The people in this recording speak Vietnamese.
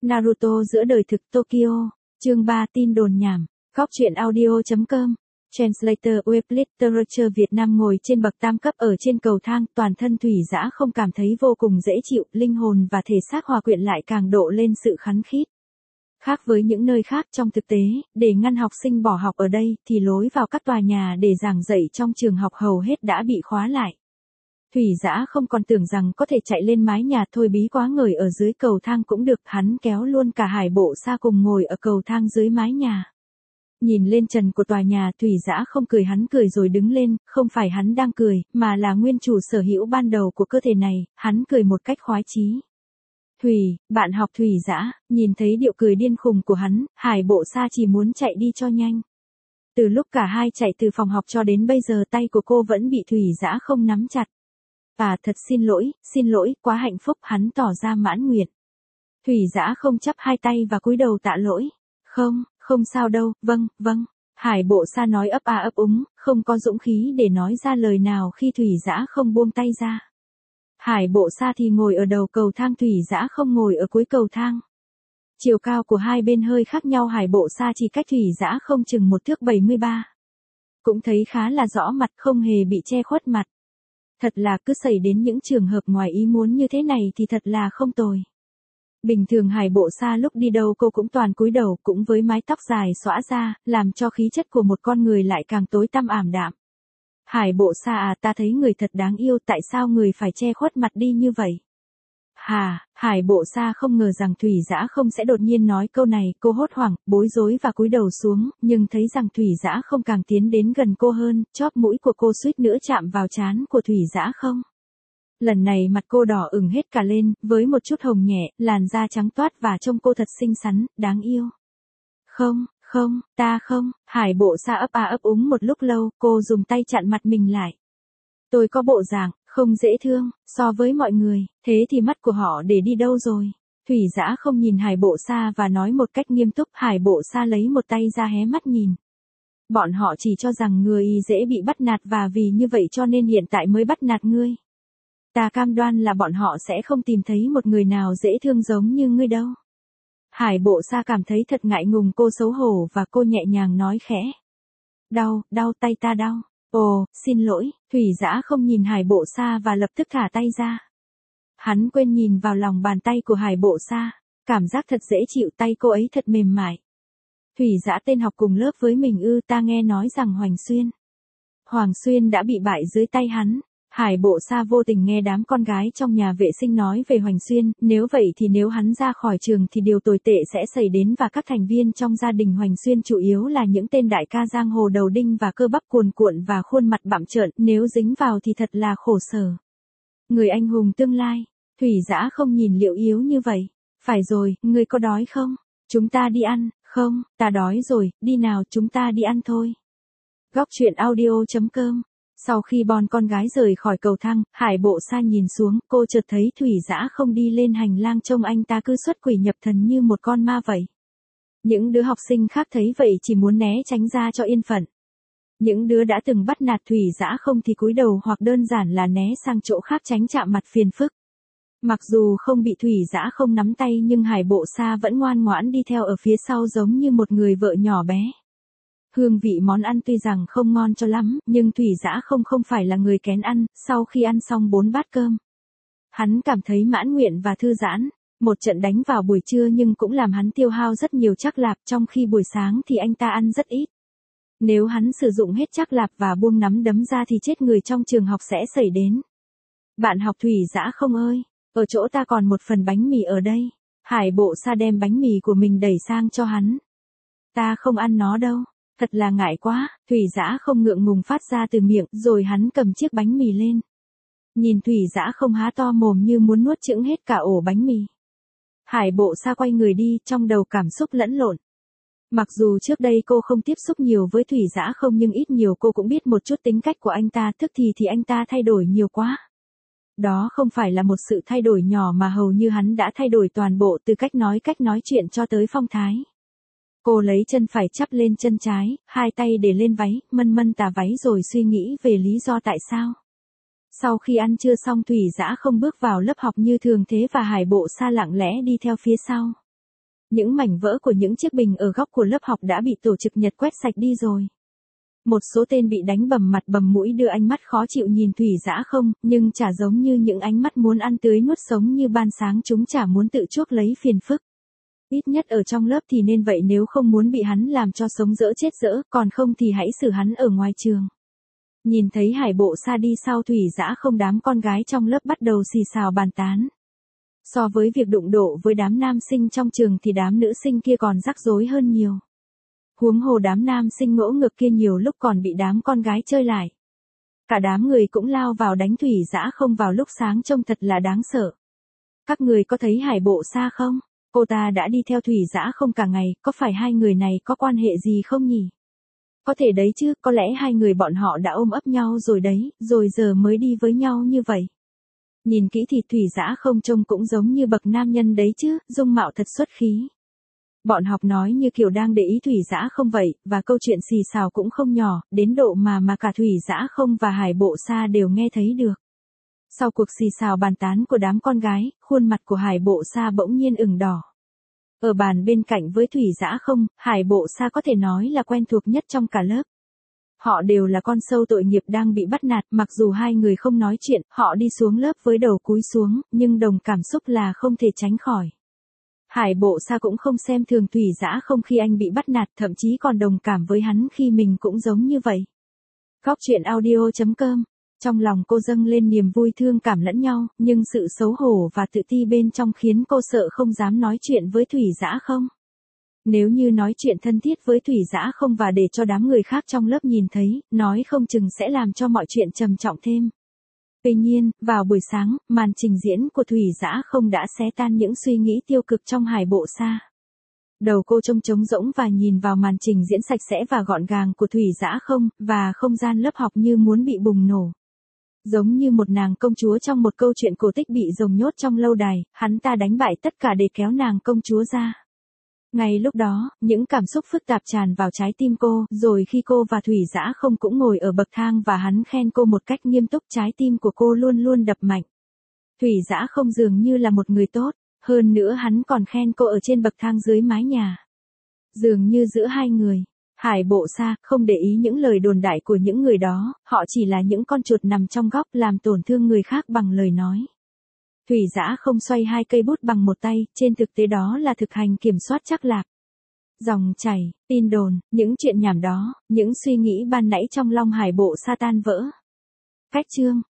Naruto giữa đời thực Tokyo, chương 3 tin đồn nhảm, Góc truyện audio.com, Translator Web Literature Việt Nam ngồi trên bậc tam cấp ở trên cầu thang, toàn thân Thủy Dã không cảm thấy vô cùng dễ chịu, linh hồn và thể xác hòa quyện lại càng độ lên sự khắn khít. Khác với những nơi khác trong thực tế, để ngăn học sinh bỏ học ở đây, thì lối vào các tòa nhà để giảng dạy trong trường học hầu hết đã bị khóa lại. Thủy Dã không còn tưởng rằng có thể chạy lên mái nhà thôi bí quá ngời ở dưới cầu thang cũng được, hắn kéo luôn cả Hải Bộ Sa cùng ngồi ở cầu thang dưới mái nhà. Nhìn lên trần của tòa nhà, Thủy Dã không cười, hắn cười rồi đứng lên, không phải hắn đang cười, mà là nguyên chủ sở hữu ban đầu của cơ thể này, hắn cười một cách khoái chí. Thủy, bạn học Thủy Dã, nhìn thấy điệu cười điên khùng của hắn, Hải Bộ Sa chỉ muốn chạy đi cho nhanh. Từ lúc cả hai chạy từ phòng học cho đến bây giờ tay của cô vẫn bị Thủy Dã không nắm chặt. Thật xin lỗi, quá hạnh phúc, hắn tỏ ra mãn nguyện. Thủy Dã không chắp hai tay và cúi đầu tạ lỗi. Không sao đâu, vâng. Hải Bộ Sa nói ấp a ấp úng, không có dũng khí để nói ra lời nào khi Thủy Dã không buông tay ra. Hải Bộ Sa thì ngồi ở đầu cầu thang, Thủy Dã không ngồi ở cuối cầu thang. Chiều cao của hai bên hơi khác nhau, Hải Bộ Sa chỉ cách Thủy Dã không chừng 1,73 thước. Cũng thấy khá là rõ mặt, không hề bị che khuất mặt. Thật là cứ xảy đến những trường hợp ngoài ý muốn như thế này thì thật là không tồi. Bình thường Hải Bộ Sa lúc đi đâu cô cũng toàn cúi đầu, cũng với mái tóc dài xõa ra, làm cho khí chất của một con người lại càng tối tăm ảm đạm. Hải Bộ Sa ta thấy người thật đáng yêu, tại sao người phải che khuất mặt đi như vậy? Hải Bộ Sa không ngờ rằng Thủy Dã không sẽ đột nhiên nói câu này, cô hốt hoảng, bối rối và cúi đầu xuống, nhưng thấy rằng Thủy Dã không càng tiến đến gần cô hơn, chóp mũi của cô suýt nữa chạm vào trán của Thủy Dã không. Lần này mặt cô đỏ ửng hết cả lên, với một chút hồng nhẹ, làn da trắng toát và trông cô thật xinh xắn, đáng yêu. Ta không, Hải Bộ Sa ấp a ấp úng một lúc lâu, cô dùng tay chặn mặt mình lại. Tôi có bộ dạng không dễ thương, so với mọi người, thế thì mắt của họ để đi đâu rồi? Thủy Dã không nhìn Hải Bộ Sa và nói một cách nghiêm túc. Hải Bộ Sa lấy một tay ra hé mắt nhìn. Bọn họ chỉ cho rằng người dễ bị bắt nạt và vì như vậy cho nên hiện tại mới bắt nạt ngươi. Ta cam đoan là bọn họ sẽ không tìm thấy một người nào dễ thương giống như ngươi đâu. Hải Bộ Sa cảm thấy thật ngại ngùng, cô xấu hổ và cô nhẹ nhàng nói khẽ. Đau, tay ta đau. Ồ, xin lỗi, Thủy Dã không nhìn Hải Bộ Sa và lập tức thả tay ra. Hắn quên nhìn vào lòng bàn tay của Hải Bộ Sa, cảm giác thật dễ chịu, tay cô ấy thật mềm mại. Thủy Dã tên học cùng lớp với mình ư? Ta nghe nói rằng Hoàng Xuyên đã bị bại dưới tay hắn. Hải Bộ Sa vô tình nghe đám con gái trong nhà vệ sinh nói về Hoành Xuyên, nếu vậy thì nếu hắn ra khỏi trường thì điều tồi tệ sẽ xảy đến và các thành viên trong gia đình Hoành Xuyên chủ yếu là những tên đại ca giang hồ đầu đinh và cơ bắp cuồn cuộn và khuôn mặt bặm trợn, nếu dính vào thì thật là khổ sở. Người anh hùng tương lai, Thủy Dã không nhìn Liệu yếu như vậy. Phải rồi, ngươi có đói không? Chúng ta đi ăn. Không, ta đói rồi, đi nào chúng ta đi ăn thôi. Góc truyện audio.com. Sau khi bọn con gái rời khỏi cầu thang, Hải Bộ Sa nhìn xuống, cô chợt thấy Thủy Dã không đi lên hành lang, trông anh ta cứ xuất quỷ nhập thần như một con ma vậy. Những đứa học sinh khác thấy vậy chỉ muốn né tránh ra cho yên phận. Những đứa đã từng bắt nạt Thủy Dã không thì cúi đầu hoặc đơn giản là né sang chỗ khác tránh chạm mặt phiền phức. Mặc dù không bị Thủy Dã không nắm tay nhưng Hải Bộ Sa vẫn ngoan ngoãn đi theo ở phía sau giống như một người vợ nhỏ bé. Hương vị món ăn tuy rằng không ngon cho lắm, nhưng Thủy Dã không phải là người kén ăn. Sau khi ăn xong 4 bát cơm, hắn cảm thấy mãn nguyện và thư giãn. Một trận đánh vào buổi trưa nhưng cũng làm hắn tiêu hao rất nhiều trắc lạp, trong khi buổi sáng thì anh ta ăn rất ít. Nếu hắn sử dụng hết trắc lạp và buông nắm đấm ra thì chết người trong trường học sẽ xảy đến. Bạn học Thủy Dã không ơi, ở chỗ ta còn một phần bánh mì ở đây. Hải Bộ Sa đem bánh mì của mình đẩy sang cho hắn. Ta không ăn nó đâu. Thật là ngại quá, Thủy Dã không ngượng ngùng phát ra từ miệng, rồi hắn cầm chiếc bánh mì lên. Nhìn Thủy Dã không há to mồm như muốn nuốt chửng hết cả ổ bánh mì. Hải Bộ Sa quay người đi, trong đầu cảm xúc lẫn lộn. Mặc dù trước đây cô không tiếp xúc nhiều với Thủy Dã không nhưng ít nhiều cô cũng biết một chút tính cách của anh ta, tức thì anh ta thay đổi nhiều quá. Đó không phải là một sự thay đổi nhỏ mà hầu như hắn đã thay đổi toàn bộ, từ cách nói chuyện cho tới phong thái. Cô lấy chân phải chắp lên chân trái, hai tay để lên váy, mân tà váy rồi suy nghĩ về lý do tại sao. Sau khi ăn trưa xong Thủy Dã không bước vào lớp học như thường thế và Hải Bộ Sa lặng lẽ đi theo phía sau. Những mảnh vỡ của những chiếc bình ở góc của lớp học đã bị tổ trực nhật quét sạch đi rồi. Một số tên bị đánh bầm mặt bầm mũi đưa ánh mắt khó chịu nhìn Thủy Dã Không, nhưng chả giống như những ánh mắt muốn ăn tươi nuốt sống như ban sáng, chúng chả muốn tự chuốc lấy phiền phức. Ít nhất ở trong lớp thì nên vậy, nếu không muốn bị hắn làm cho sống dỡ chết dỡ, còn không thì hãy xử hắn ở ngoài trường. Nhìn thấy Hải Bộ Sa đi sau Thủy Dã Không, đám con gái trong lớp bắt đầu xì xào bàn tán. So với việc đụng độ với đám nam sinh trong trường thì đám nữ sinh kia còn rắc rối hơn nhiều. Huống hồ đám nam sinh ngỗ ngược kia nhiều lúc còn bị đám con gái chơi lại. Cả đám người cũng lao vào đánh Thủy Dã Không vào lúc sáng, trông thật là đáng sợ. Các người có thấy Hải Bộ Sa không? Cô ta đã đi theo Thủy Dã Không cả ngày, có phải hai người này có quan hệ gì không nhỉ? Có thể đấy chứ, có lẽ hai người bọn họ đã ôm ấp nhau rồi đấy, rồi giờ mới đi với nhau như vậy. Nhìn kỹ thì Thủy Dã Không trông cũng giống như bậc nam nhân đấy chứ, dung mạo thật xuất khí. Bọn học nói như kiểu đang để ý Thủy Dã Không vậy, và câu chuyện xì xào cũng không nhỏ, đến độ mà cả Thủy Dã Không và Hải Bộ Sa đều nghe thấy được. Sau cuộc xì xào bàn tán của đám con gái, khuôn mặt của Hải Bộ Sa bỗng nhiên ửng đỏ. Ở bàn bên cạnh với Thủy Dã Không, Hải Bộ Sa có thể nói là quen thuộc nhất trong cả lớp. Họ đều là con sâu tội nghiệp đang bị bắt nạt, mặc dù hai người không nói chuyện, họ đi xuống lớp với đầu cúi xuống, nhưng đồng cảm xúc là không thể tránh khỏi. Hải Bộ Sa cũng không xem thường Thủy Dã Không khi anh bị bắt nạt, thậm chí còn đồng cảm với hắn khi mình cũng giống như vậy. Góc truyện audio.com. Trong lòng cô dâng lên niềm vui thương cảm lẫn nhau, nhưng sự xấu hổ và tự ti bên trong khiến cô sợ không dám nói chuyện với Thủy Dã Không. Nếu như nói chuyện thân thiết với Thủy Dã Không và để cho đám người khác trong lớp nhìn thấy, nói không chừng sẽ làm cho mọi chuyện trầm trọng thêm. Tuy nhiên, vào buổi sáng, màn trình diễn của Thủy Dã Không đã xé tan những suy nghĩ tiêu cực trong Hải Bộ Sa. Đầu cô trống rỗng và nhìn vào màn trình diễn sạch sẽ và gọn gàng của Thủy Dã Không, và không gian lớp học như muốn bị bùng nổ. Giống như một nàng công chúa trong một câu chuyện cổ tích bị rồng nhốt trong lâu đài, hắn ta đánh bại tất cả để kéo nàng công chúa ra. Ngay lúc đó, những cảm xúc phức tạp tràn vào trái tim cô, rồi khi cô và Thủy Dã Không cũng ngồi ở bậc thang và hắn khen cô một cách nghiêm túc, trái tim của cô luôn luôn đập mạnh. Thủy Dã Không dường như là một người tốt, hơn nữa hắn còn khen cô ở trên bậc thang dưới mái nhà. Dường như giữa hai người, Hải Bộ Sa không để ý những lời đồn đại của những người đó, họ chỉ là những con chuột nằm trong góc làm tổn thương người khác bằng lời nói. Thủy Dã Không xoay hai cây bút bằng một tay, trên thực tế đó là thực hành kiểm soát trắc lạc. Dòng chảy, tin đồn, những chuyện nhảm đó, những suy nghĩ ban nãy trong lòng Hải Bộ Sa tan vỡ. Cách chương